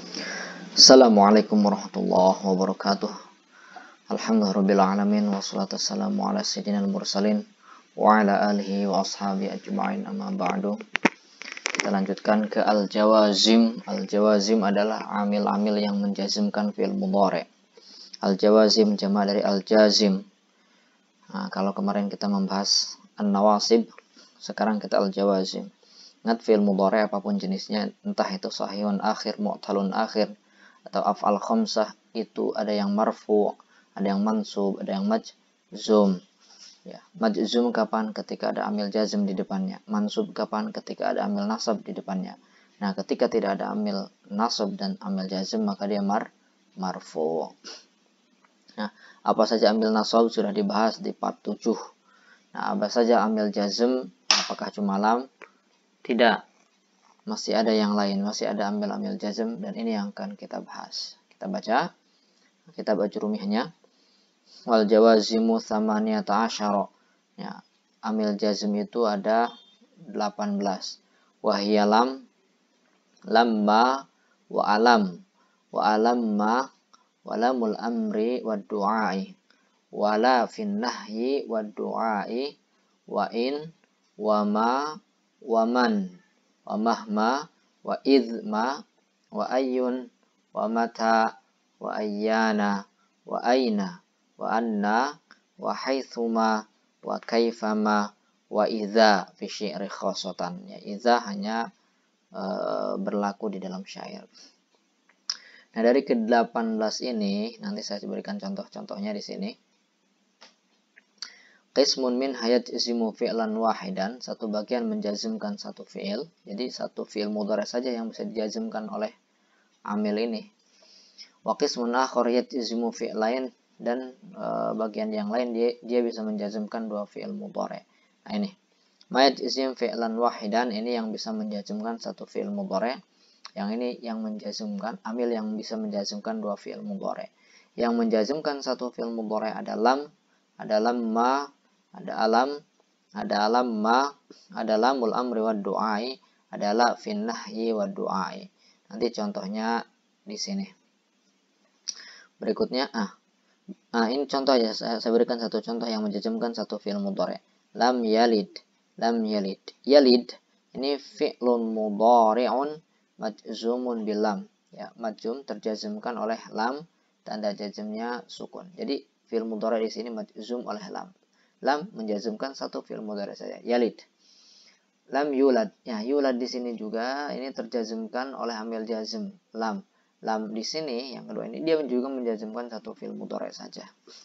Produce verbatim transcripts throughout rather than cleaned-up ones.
Assalamualaikum warahmatullahi wabarakatuh. Alhamdulillahirrabbilalamin. Wassalatu wassalamu ala sayyidina al-mursalin wa ala alihi wa ashabi ajma'in, amma ba'du. Kita lanjutkan ke al-jawazim. Al-jawazim adalah amil-amil yang menjazimkan fi'il mudhari'. Al-jawazim jama' dari al-jazim. Nah, kalau kemarin kita membahas an-nawasib, sekarang kita al-jawazim. Ingat fi'il mudhari' apapun jenisnya, entah itu sahihun akhir, mu'talun akhir, atau af'al khamsah, itu ada yang marfu', ada yang mansub, ada yang majzum. Ya, majzum kapan? Ketika ada amil jazm di depannya. Mansub kapan? Ketika ada amil nasab di depannya. Nah, ketika tidak ada amil nasab dan amil jazm, maka dia mar marfu'. Nah, apa saja amil nasab sudah dibahas di part tujuh. Nah, apa saja amil jazm? Apakah cuma lam? Tidak. Masih ada yang lain, masih ada ambil-ambil jazm, dan ini yang akan kita bahas. Kita baca kitab ajrumihnya. Wal jawazimu thamaniyata asyara. Ya, amil jazm itu ada delapan belas. Wahya lam, lamma, wa alam, wa alamma, wa lamul amri wa du'ai, wa la fin nahyi wa du'ai, wa in, wa ma, wa man, wa mahma, wa idhma, wa ayyun, wa mata, wa ayyana, wa aina, wa anna, wa haythuma, wa kaifama, wa idha fi syi'ri khosatan. Ya, idha hanya e, berlaku di dalam syair. Nah, dari ke delapan belas ini nanti saya berikan contoh-contohnya di sini. Qismun min hayat ismu fi'lan wahidan, satu bagian menjazmkan satu fi'il. Jadi satu fi'il mudhari saja yang bisa dijazmkan oleh amil ini. Wa qismun akhar yajzimu fi'lain, dan e, bagian yang lain dia dia bisa menjazmkan dua fi'il mudhari. Nah, ini mayat ism fi'lan wahidan, ini yang bisa menjazmkan satu fi'il mudhari. Yang ini yang menjazmkan amil yang bisa menjazmkan dua fi'il mudhari. Yang menjazmkan satu fi'il mudhari ada lam, ada lamma, ada alam, ada alam ma, ada lamul amri wa du'ai, ada la fin nahyi wa du'ai. Nanti contohnya di sini. Berikutnya, ah, nah ini contoh ya, saya, saya berikan satu contoh yang menjazmkan satu fi'il mudhari. Lam yalid, lam yalid. Yalid ini fi'lun mudhari'un majzumun bil lam. Ya, majzum terjazmkan oleh lam, tanda jazmnya sukun. Jadi fi'il mudhari di sini majzum oleh lam. Lam menjazmkan satu fi'il mudhari saja. Yalid. Lam yulad. Ya, yulad di sini juga ini terjazmkan oleh amil jazm lam. Lam di sini yang kedua ini dia juga menjazmkan satu fi'il mudhari saja.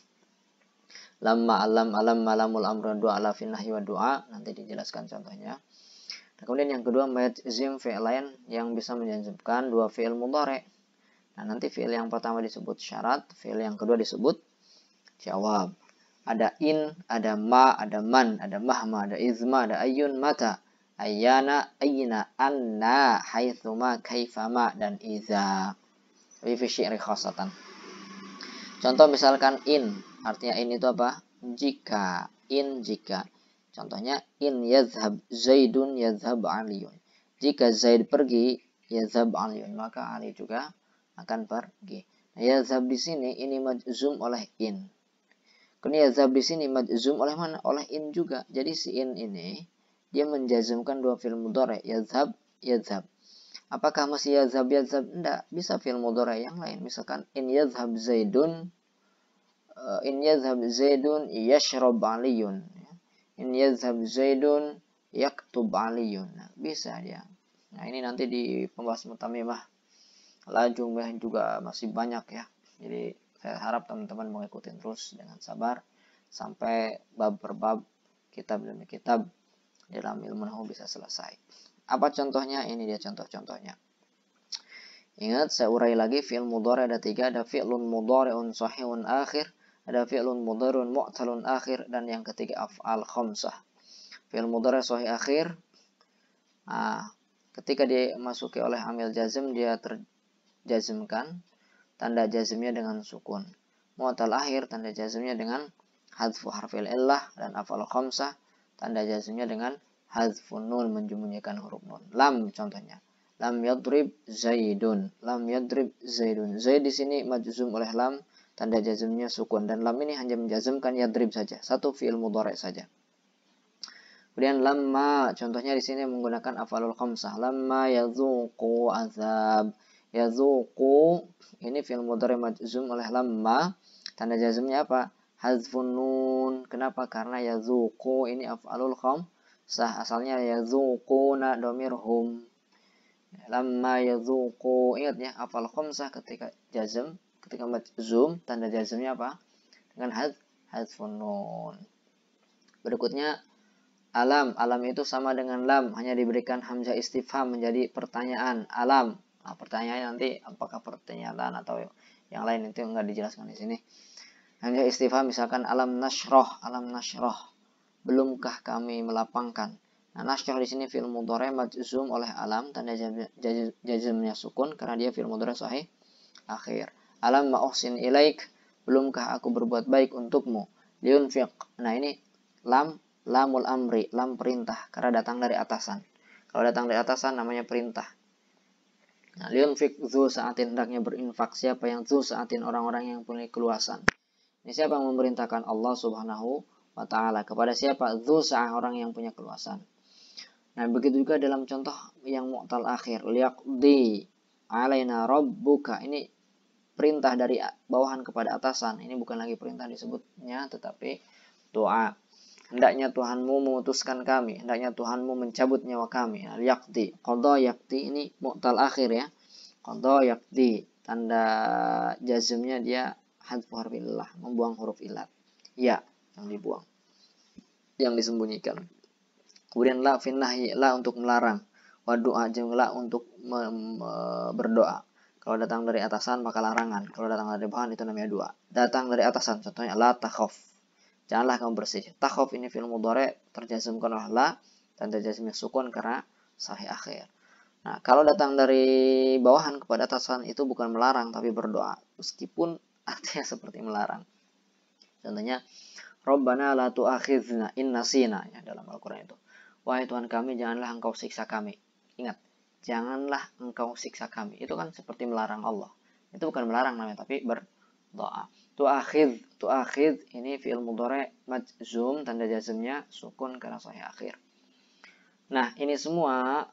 Lamma alam alam malamul amru du'a ala fin nahyi wa du'a, nanti dijelaskan contohnya. Nah, kemudian yang kedua majzum fi'lain yang bisa menjazmkan dua fi'il mudhari. Nah, nanti fi'il yang pertama disebut syarat, fi'il yang kedua disebut jawab. Ada in, ada ma, ada man, ada mahma, ada izma, ada ayun, mata, ayyana, ayna, anna, haythuma, kaifama, dan iza. Tapi fi syi'ri khasatan. Contoh misalkan in, artinya in itu apa? Jika, in jika. Contohnya in yadhhab zaidun yadhhab aliyun. Jika Zaid pergi, yadhhab aliyun, maka Ali juga akan pergi. Nah, yadhhab di sini ini majzum oleh in. Kemudian yadhhab di sini majzum oleh mana? Oleh in juga. Jadi si in ini dia menjazmkan dua fi'il mudhari, yadhhab, yadhhab. Apakah masih yadhhab, yadhhab? Tidak. Bisa fi'il mudhari yang lain. Misalkan in yadhhab zaidun, uh, in yadhhab zaidun yashrab aliyun. In yadhhab zaidun yaktub aliyun. Nah, bisa dia. Nah, ini nanti di pembahasan mutamimah lajung juga masih banyak ya. Jadi saya harap teman-teman mengikuti terus dengan sabar sampai bab per bab, kitab demi kitab dalam ilmu nahwu bisa selesai. Apa contohnya? Ini dia contoh-contohnya. Ingat, saya urai lagi, fi'il mudhari ada tiga, ada fi'lun mudhari'un sahihun akhir, ada fi'lun mudhari'un mu'talun akhir, dan yang ketiga af'al khamsah. Fi'il mudhari' sahih akhir, nah, ketika dimasuki oleh amil jazm dia terjazmkan, tanda jazmnya dengan sukun. Mu'tal akhir, tanda jazmnya dengan hadfu harfil illah, dan af'al khamsah, tanda jazmnya dengan hadfun nun, menjunjungkan huruf nun. Lam contohnya. Lam yadrib Zaidun. Lam yadrib Zaidun. Zaid di sini majzum oleh lam, tanda jazmnya sukun, dan lam ini hanya menjazmkan yadrib saja, satu fi'il mudhari saja. Kemudian lamma, contohnya di sini menggunakan af'alul khamsah. Lamma yadzuqu azab. Yadzuqu ini fi'il mudhari majzum oleh lamma, tanda jazmnya apa? Hazfun nun. Kenapa? Karena yadzuqu ini af'alul khamsah, asalnya yadzuquna dhamirhum. Lamma yadzuqu, ingat ya, af'al khamsah ketika jazm, ketika majzum, tanda jazmnya apa? Dengan hadz hadzfun nun. Berikutnya alam. Alam itu sama dengan lam, hanya diberikan hamzah istifham menjadi pertanyaan. Alam. Nah, pertanyaannya nanti apakah pertanyaan atau yang lain itu enggak dijelaskan di sini. Hamzah istifham misalkan alam nasroh, alam nasroh. Belumkah kami melapangkan? Nah, nasroh di sini fi'il mudhari majzum oleh alam, tanda jazmnya sukun karena dia fi'il mudhari sahih akhir. Alam ma uhsin ilaik, belumkah aku berbuat baik untukmu? Liunfiq. Nah, ini lam lamul amri, lam perintah karena datang dari atasan. Kalau datang dari atasan namanya perintah. Nah, liunfiq dzu sa'atin, hendaknya berinfak siapa yang dzu sa'atin, orang-orang yang punya keluasan. Ini siapa yang memerintahkan? Allah Subhanahu wa taala. Kepada siapa? Dzu sa'ah, orang yang punya keluasan. Nah, begitu juga dalam contoh yang mu'tal akhir, liyaqdi alaina rabbuka. Ini perintah dari bawahan kepada atasan. Ini bukan lagi perintah disebutnya, tetapi doa. Hendaknya Tuhanmu memutuskan kami, hendaknya Tuhanmu mencabut nyawa kami. Nah, yaqdi, qadha yaqdi ini mu'tal akhir ya. Qadha yaqdi, tanda jazmnya dia hadfu harfillah, membuang huruf ilat. Ya, yang dibuang, yang disembunyikan. Kemudian la finnahi, la untuk melarang. Wa doa, la untuk berdoa. Kalau datang dari atasan maka larangan. Kalau datang dari bawahan itu namanya doa. Datang dari atasan, contohnya la takhaf, janganlah kamu bersedih. Takhaf ini fi'il mudhari terjazmkan oleh la, tanda jazmnya sukun karena sahih akhir. Nah, kalau datang dari bawahan kepada atasan itu bukan melarang tapi berdoa, meskipun artinya seperti melarang. Contohnya Rabbana la tu'akhidna in nasina, ya, dalam Al-Qur'an itu. Wahai Tuhan kami, janganlah engkau siksa kami. Ingat, janganlah engkau siksa kami. Itu kan seperti melarang Allah. Itu bukan melarang namanya, tapi berdoa. Tu'akhid, tu'akhid ini fi'il mudhari majzum, tanda jazmnya sukun karena sahih akhir. Nah, ini semua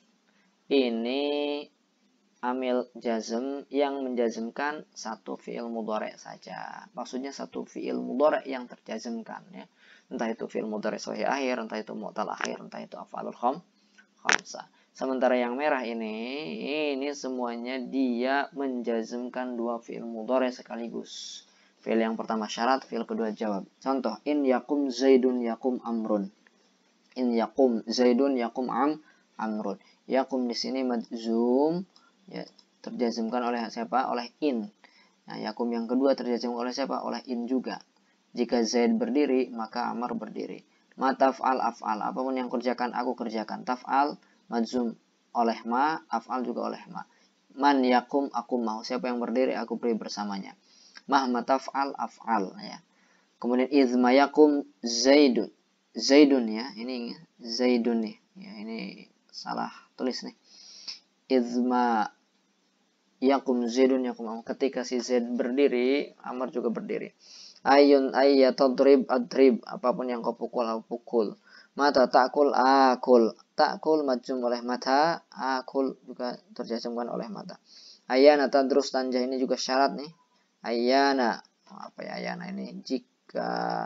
ini amil jazm yang menjazmkan satu fi'il mudhari saja. Maksudnya satu fi'il mudhari yang terjazmkan ya. Entah itu fi'il mudhari sahih akhir, entah itu mu'tal akhir, entah itu af'alul khamsah. Sementara yang merah ini, ini semuanya dia menjazmkan dua fi'il mudhari sekaligus. Fi'il yang pertama syarat, fi'il kedua jawab. Contoh, in yakum zaidun yakum amrun. In yakum zaidun yakum am amrun. Yakum di sini majzum, ya, terjazmkan oleh siapa? Oleh in. Nah, yakum yang kedua terjazmkan oleh siapa? Oleh in juga. Jika Zaid berdiri, maka Amr berdiri. Ma taf'al af'al, apapun yang kerjakan aku kerjakan. Taf'al majzum oleh ma, af'al juga oleh ma. Man yakum, aku mau. Siapa yang berdiri, aku beri bersamanya. Mahma taf'al af'al ya. Kemudian izma yakum Zaidun. Zaidun ya, ini Zaidun nih. Ya, ini salah tulis nih. Izma yakum Zaidun yakum Amr. Ketika si Zaid berdiri, Amr juga berdiri. Ayun ayyatadrib adrib, apapun yang kau pukul aku pukul. Mata takul akul, takul majzum oleh mata, akul juga terjazmkan oleh mata. Ayana tadrus tanjah ini juga syarat nih. Ayana, apa ya ayana ini? Jika,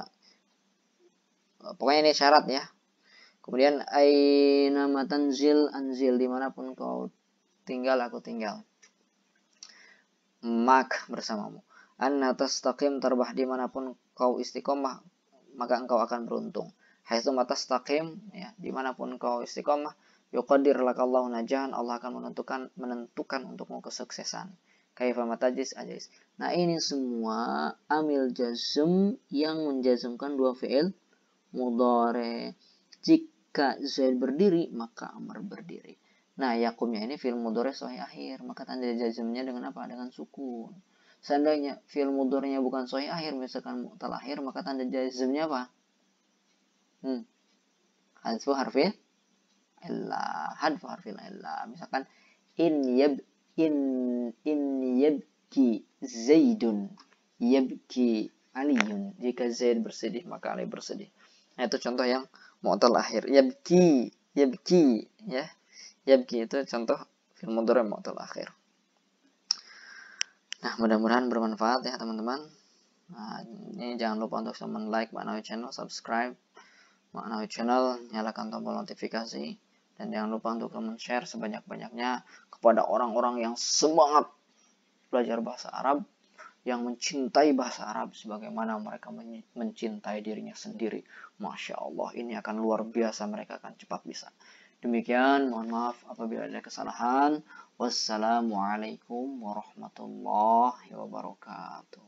pokoknya ini syarat ya. Kemudian aina matanzil anzil, dimanapun kau tinggal aku tinggal. Mak bersamamu. Anna tastaqim tarbah, dimanapun kau istiqomah maka engkau akan beruntung. Haitsu matastaqim ya, dimanapun kau istiqomah, yuqaddir lakallahu najahan, Allah akan menentukan menentukan untukmu kesuksesan. Kaifa matajis ajais. Nah, ini semua amil jazm yang menjazmkan dua fi'il mudhari. Jika Zaid berdiri maka Amr berdiri. Nah, yakumnya ini fi'il mudhari sahih akhir, maka tanda jazmnya dengan apa? Dengan sukun. Seandainya fi'il mudhari'nya bukan sahih akhir, misalkan mu'tal akhir, maka tanda jazmnya apa? Hmm. Hadfu harfi illa, hadfu harfil illa. Misalkan in yab in in yabki Zaidun, yabki Aliyun. Jika Zaid bersedih maka Ali bersedih. Nah, itu contoh yang mu'tal akhir. Yabki, yabki ya. Yabki itu contoh fi'il mudhari mu'tal akhir. Nah, mudah-mudahan bermanfaat ya teman-teman. Nah, ini jangan lupa untuk teman like Maknawi Channel, subscribe Maknawi Channel, nyalakan tombol notifikasi, dan jangan lupa untuk teman share sebanyak-banyaknya kepada orang-orang yang semangat belajar bahasa Arab, yang mencintai bahasa Arab sebagaimana mereka mencintai dirinya sendiri. Masya Allah, ini akan luar biasa, mereka akan cepat bisa. Demikian, mohon maaf apabila ada kesalahan. Wassalamualaikum warahmatullahi wabarakatuh.